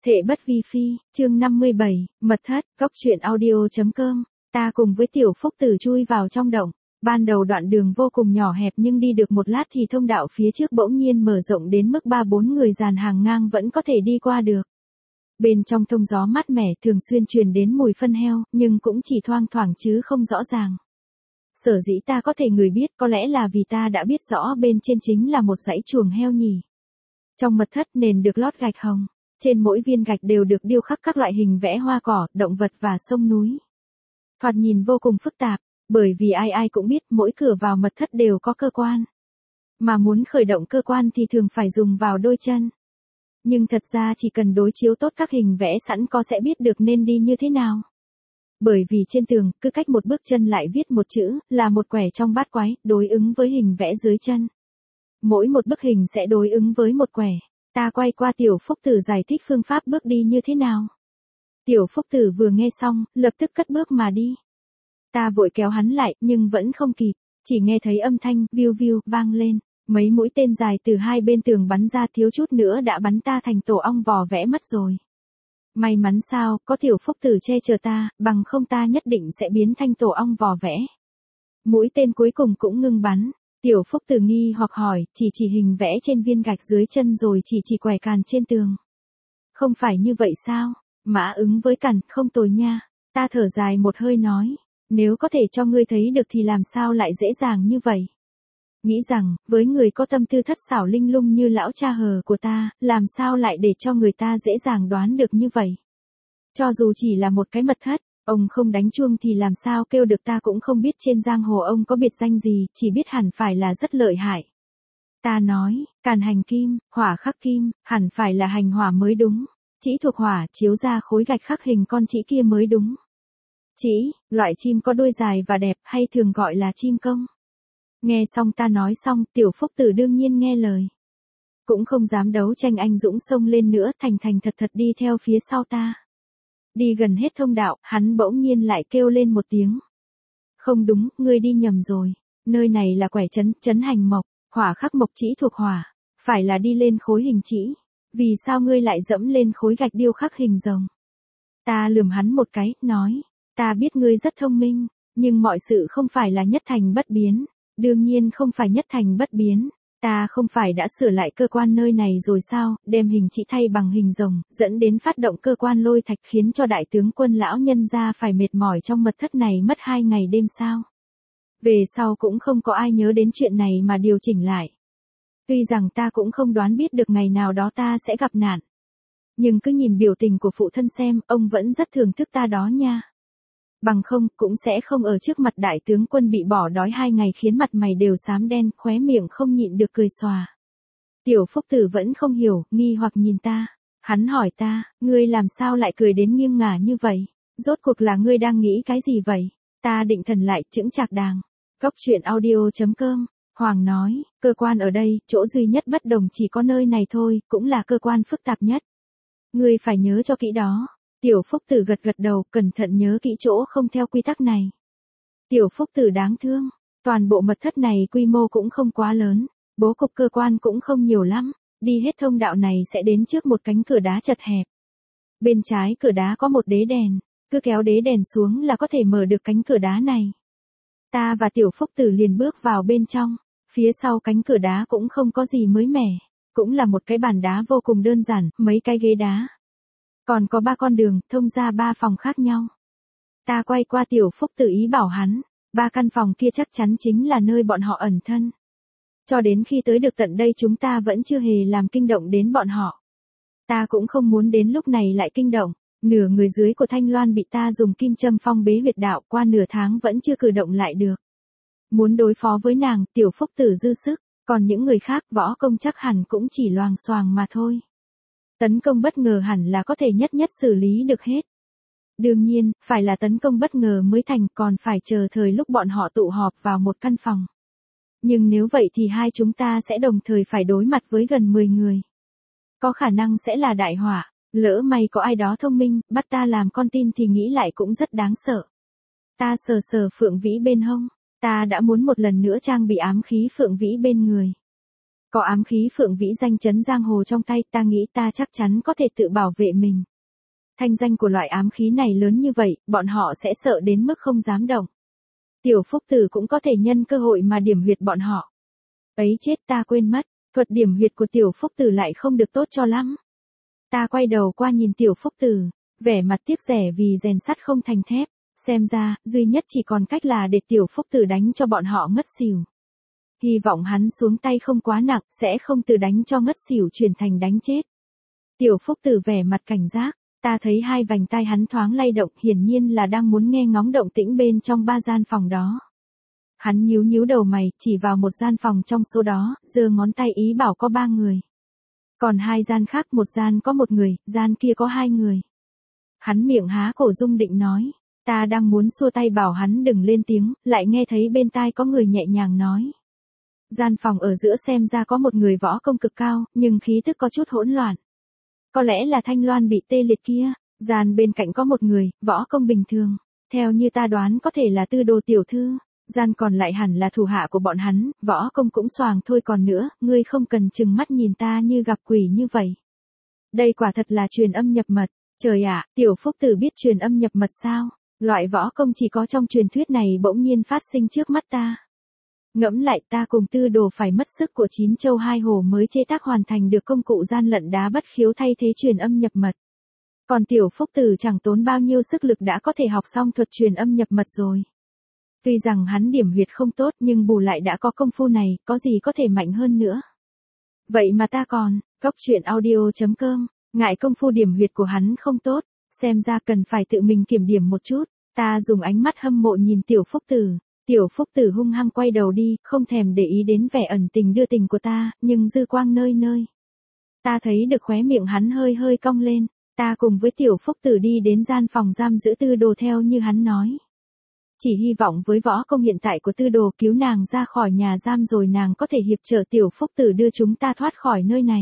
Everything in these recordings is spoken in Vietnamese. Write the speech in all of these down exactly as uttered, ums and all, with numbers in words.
Thệ bất vi phi, chương năm mươi bảy, mật thất, góc truyện audio.com, ta cùng với tiểu phúc tử chui vào trong động. Ban đầu đoạn đường vô cùng nhỏ hẹp nhưng đi được một lát thì thông đạo phía trước bỗng nhiên mở rộng đến mức ba bốn người dàn hàng ngang vẫn có thể đi qua được. Bên trong thông gió mát mẻ thường xuyên truyền đến mùi phân heo, nhưng cũng chỉ thoang thoảng chứ không rõ ràng. Sở dĩ ta có thể ngửi biết có lẽ là vì ta đã biết rõ bên trên chính là một dãy chuồng heo nhỉ. Trong mật thất nền được lót gạch hồng. Trên mỗi viên gạch đều được điêu khắc các loại hình vẽ hoa cỏ, động vật và sông núi. Thoạt nhìn vô cùng phức tạp, bởi vì ai ai cũng biết mỗi cửa vào mật thất đều có cơ quan. Mà muốn khởi động cơ quan thì thường phải dùng vào đôi chân. Nhưng thật ra chỉ cần đối chiếu tốt các hình vẽ sẵn có sẽ biết được nên đi như thế nào. Bởi vì trên tường, cứ cách một bước chân lại viết một chữ, là một quẻ trong bát quái, đối ứng với hình vẽ dưới chân. Mỗi một bức hình sẽ đối ứng với một quẻ. Ta quay qua tiểu phúc tử giải thích phương pháp bước đi như thế nào. Tiểu phúc tử vừa nghe xong, lập tức cất bước mà đi. Ta vội kéo hắn lại, nhưng vẫn không kịp, chỉ nghe thấy âm thanh, viu viu, vang lên. Mấy mũi tên dài từ hai bên tường bắn ra thiếu chút nữa đã bắn ta thành tổ ong vò vẽ mất rồi. May mắn sao, có tiểu phúc tử che chở ta, bằng không ta nhất định sẽ biến thành tổ ong vò vẽ. Mũi tên cuối cùng cũng ngưng bắn. Tiểu phúc tử nghi hoặc hỏi, chỉ chỉ hình vẽ trên viên gạch dưới chân rồi chỉ chỉ quẻ càn trên tường. Không phải như vậy sao? Mã ứng với cằn, không tồi nha. Ta thở dài một hơi nói, nếu có thể cho ngươi thấy được thì làm sao lại dễ dàng như vậy? Nghĩ rằng, với người có tâm tư thất xảo linh lung như lão cha hờ của ta, làm sao lại để cho người ta dễ dàng đoán được như vậy? Cho dù chỉ là một cái mật thất, ông không đánh chuông thì làm sao kêu được, ta cũng không biết trên giang hồ ông có biệt danh gì, chỉ biết hẳn phải là rất lợi hại. Ta nói, càn hành kim, hỏa khắc kim, hẳn phải là hành hỏa mới đúng. Chỉ thuộc hỏa, chiếu ra khối gạch khắc hình con chỉ kia mới đúng. Chỉ, loại chim có đuôi dài và đẹp, hay thường gọi là chim công. Nghe xong ta nói xong, tiểu phúc tử đương nhiên nghe lời. Cũng không dám đấu tranh anh dũng xông lên nữa, thành thành thật thật đi theo phía sau ta. Đi gần hết thông đạo, hắn bỗng nhiên lại kêu lên một tiếng. Không đúng, ngươi đi nhầm rồi. Nơi này là quẻ trấn, trấn hành mộc, hỏa khắc mộc chỉ thuộc hỏa. Phải là đi lên khối hình chỉ. Vì sao ngươi lại dẫm lên khối gạch điêu khắc hình rồng? Ta lườm hắn một cái, nói. Ta biết ngươi rất thông minh, nhưng mọi sự không phải là nhất thành bất biến. Đương nhiên không phải nhất thành bất biến. Ta không phải đã sửa lại cơ quan nơi này rồi sao, đem hình chỉ thay bằng hình rồng, dẫn đến phát động cơ quan lôi thạch khiến cho đại tướng quân lão nhân gia phải mệt mỏi trong mật thất này mất hai ngày đêm sao. Về sau cũng không có ai nhớ đến chuyện này mà điều chỉnh lại. Tuy rằng ta cũng không đoán biết được ngày nào đó ta sẽ gặp nạn. Nhưng cứ nhìn biểu tình của phụ thân xem, ông vẫn rất thưởng thức ta đó nha. Bằng không, cũng sẽ không ở trước mặt đại tướng quân bị bỏ đói hai ngày khiến mặt mày đều xám đen, khóe miệng không nhịn được cười xòa. Tiểu phúc tử vẫn không hiểu, nghi hoặc nhìn ta. Hắn hỏi ta, ngươi làm sao lại cười đến nghiêng ngả như vậy? Rốt cuộc là ngươi đang nghĩ cái gì vậy? Ta định thần lại, chững chạc đàng. Góc truyện audio.com, Hoàng nói, cơ quan ở đây, chỗ duy nhất bất đồng chỉ có nơi này thôi, cũng là cơ quan phức tạp nhất. Ngươi phải nhớ cho kỹ đó. Tiểu phúc tử gật gật đầu, cẩn thận nhớ kỹ chỗ không theo quy tắc này. Tiểu phúc tử đáng thương, toàn bộ mật thất này quy mô cũng không quá lớn, bố cục cơ quan cũng không nhiều lắm, đi hết thông đạo này sẽ đến trước một cánh cửa đá chật hẹp. Bên trái cửa đá có một đế đèn, cứ kéo đế đèn xuống là có thể mở được cánh cửa đá này. Ta và tiểu phúc tử liền bước vào bên trong, phía sau cánh cửa đá cũng không có gì mới mẻ, cũng là một cái bàn đá vô cùng đơn giản, mấy cái ghế đá. Còn có ba con đường, thông ra ba phòng khác nhau. Ta quay qua tiểu phúc tử ý bảo hắn, ba căn phòng kia chắc chắn chính là nơi bọn họ ẩn thân. Cho đến khi tới được tận đây chúng ta vẫn chưa hề làm kinh động đến bọn họ. Ta cũng không muốn đến lúc này lại kinh động, nửa người dưới của Thanh Loan bị ta dùng kim châm phong bế huyệt đạo qua nửa tháng vẫn chưa cử động lại được. Muốn đối phó với nàng, tiểu phúc tử dư sức, còn những người khác võ công chắc hẳn cũng chỉ loàng xoàng mà thôi. Tấn công bất ngờ hẳn là có thể nhất nhất xử lý được hết. Đương nhiên, phải là tấn công bất ngờ mới thành, còn phải chờ thời lúc bọn họ tụ họp vào một căn phòng. Nhưng nếu vậy thì hai chúng ta sẽ đồng thời phải đối mặt với gần mười người. Có khả năng sẽ là đại họa, lỡ may có ai đó thông minh, bắt ta làm con tin thì nghĩ lại cũng rất đáng sợ. Ta sờ sờ phượng vĩ bên hông, ta đã muốn một lần nữa trang bị ám khí phượng vĩ bên người. Có ám khí phượng vĩ danh chấn giang hồ trong tay, ta nghĩ ta chắc chắn có thể tự bảo vệ mình. Thanh danh của loại ám khí này lớn như vậy, bọn họ sẽ sợ đến mức không dám động. Tiểu Phúc Tử cũng có thể nhân cơ hội mà điểm huyệt bọn họ. Ấy chết, ta quên mất, thuật điểm huyệt của Tiểu Phúc Tử lại không được tốt cho lắm. Ta quay đầu qua nhìn Tiểu Phúc Tử, vẻ mặt tiếc rẻ vì rèn sắt không thành thép, xem ra, duy nhất chỉ còn cách là để Tiểu Phúc Tử đánh cho bọn họ ngất xỉu. Hy vọng hắn xuống tay không quá nặng, sẽ không từ đánh cho ngất xỉu chuyển thành đánh chết. Tiểu Phúc Tử vẻ mặt cảnh giác, ta thấy hai vành tai hắn thoáng lay động, hiển nhiên là đang muốn nghe ngóng động tĩnh bên trong ba gian phòng đó. Hắn nhíu nhíu đầu mày, chỉ vào một gian phòng trong số đó, giơ ngón tay ý bảo có ba người. Còn hai gian khác, một gian có một người, gian kia có hai người. Hắn miệng há cổ rung định nói, ta đang muốn xua tay bảo hắn đừng lên tiếng, lại nghe thấy bên tai có người nhẹ nhàng nói. Gian phòng ở giữa xem ra có một người võ công cực cao, nhưng khí tức có chút hỗn loạn. Có lẽ là Thanh Loan bị tê liệt kia. Gian bên cạnh có một người, võ công bình thường. Theo như ta đoán có thể là Tư Đồ tiểu thư. Gian còn lại hẳn là thủ hạ của bọn hắn, võ công cũng xoàng thôi, còn nữa, ngươi không cần chừng mắt nhìn ta như gặp quỷ như vậy. Đây quả thật là truyền âm nhập mật. Trời ạ, Tiểu Phúc Tử biết truyền âm nhập mật sao? Loại võ công chỉ có trong truyền thuyết này bỗng nhiên phát sinh trước mắt ta. Ngẫm lại, ta cùng Tư Đồ phải mất sức của chín châu hai hổ mới chế tác hoàn thành được công cụ gian lận đá bất khiếu thay thế truyền âm nhập mật. Còn Tiểu Phúc Tử chẳng tốn bao nhiêu sức lực đã có thể học xong thuật truyền âm nhập mật rồi. Tuy rằng hắn điểm huyệt không tốt nhưng bù lại đã có công phu này, có gì có thể mạnh hơn nữa. Vậy mà ta còn, Cốc Truyện Audio chấm com, ngại công phu điểm huyệt của hắn không tốt, xem ra cần phải tự mình kiểm điểm một chút. Ta dùng ánh mắt hâm mộ nhìn Tiểu Phúc Tử. Tiểu Phúc Tử hung hăng quay đầu đi, không thèm để ý đến vẻ ẩn tình đưa tình của ta, nhưng dư quang nơi nơi. Ta thấy được khóe miệng hắn hơi hơi cong lên, ta cùng với Tiểu Phúc Tử đi đến gian phòng giam giữ Tư Đồ theo như hắn nói. Chỉ hy vọng với võ công hiện tại của Tư Đồ cứu nàng ra khỏi nhà giam rồi nàng có thể hiệp trợ Tiểu Phúc Tử đưa chúng ta thoát khỏi nơi này.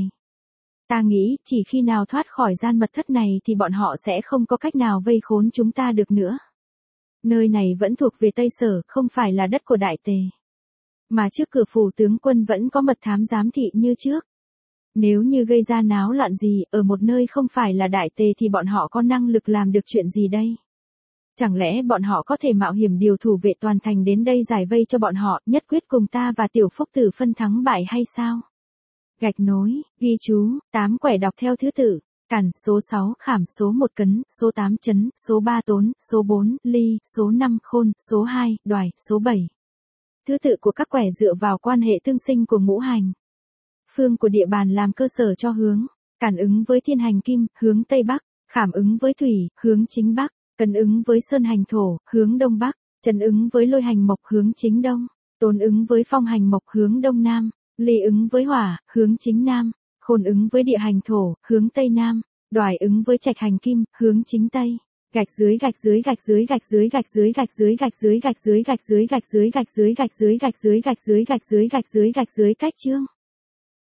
Ta nghĩ, chỉ khi nào thoát khỏi gian mật thất này thì bọn họ sẽ không có cách nào vây khốn chúng ta được nữa. Nơi này vẫn thuộc về Tây Sở, không phải là đất của Đại Tề. Mà trước cửa phủ tướng quân vẫn có mật thám giám thị như trước. Nếu như gây ra náo loạn gì, ở một nơi không phải là Đại Tề thì bọn họ có năng lực làm được chuyện gì đây? Chẳng lẽ bọn họ có thể mạo hiểm điều thủ vệ toàn thành đến đây giải vây cho bọn họ, nhất quyết cùng ta và Tiểu Phúc Tử phân thắng bại hay sao? Gạch nối, ghi chú, tám quẻ đọc theo thứ tự. Cản, số sáu, khảm, số một cấn, số tám chấn, số ba tốn, số bốn ly, số năm khôn, số hai đoài, số bảy. Thứ tự của các quẻ dựa vào quan hệ tương sinh của ngũ hành. Phương của địa bàn làm cơ sở cho hướng. Cản ứng với thiên hành kim, hướng tây bắc. Khảm ứng với thủy, hướng chính bắc. Cấn ứng với sơn hành thổ, hướng đông bắc. Chấn ứng với lôi hành mộc, hướng chính đông. Tốn ứng với phong hành mộc, hướng đông nam. Ly ứng với hỏa, hướng chính nam. Khôn ứng với địa hành thổ, hướng tây nam. Đoài ứng với trạch hành kim, hướng chính tây. Gạch dưới gạch dưới gạch dưới gạch dưới gạch dưới gạch dưới gạch dưới gạch dưới gạch dưới gạch dưới gạch dưới gạch dưới gạch dưới gạch dưới gạch dưới gạch dưới gạch dưới cách chương.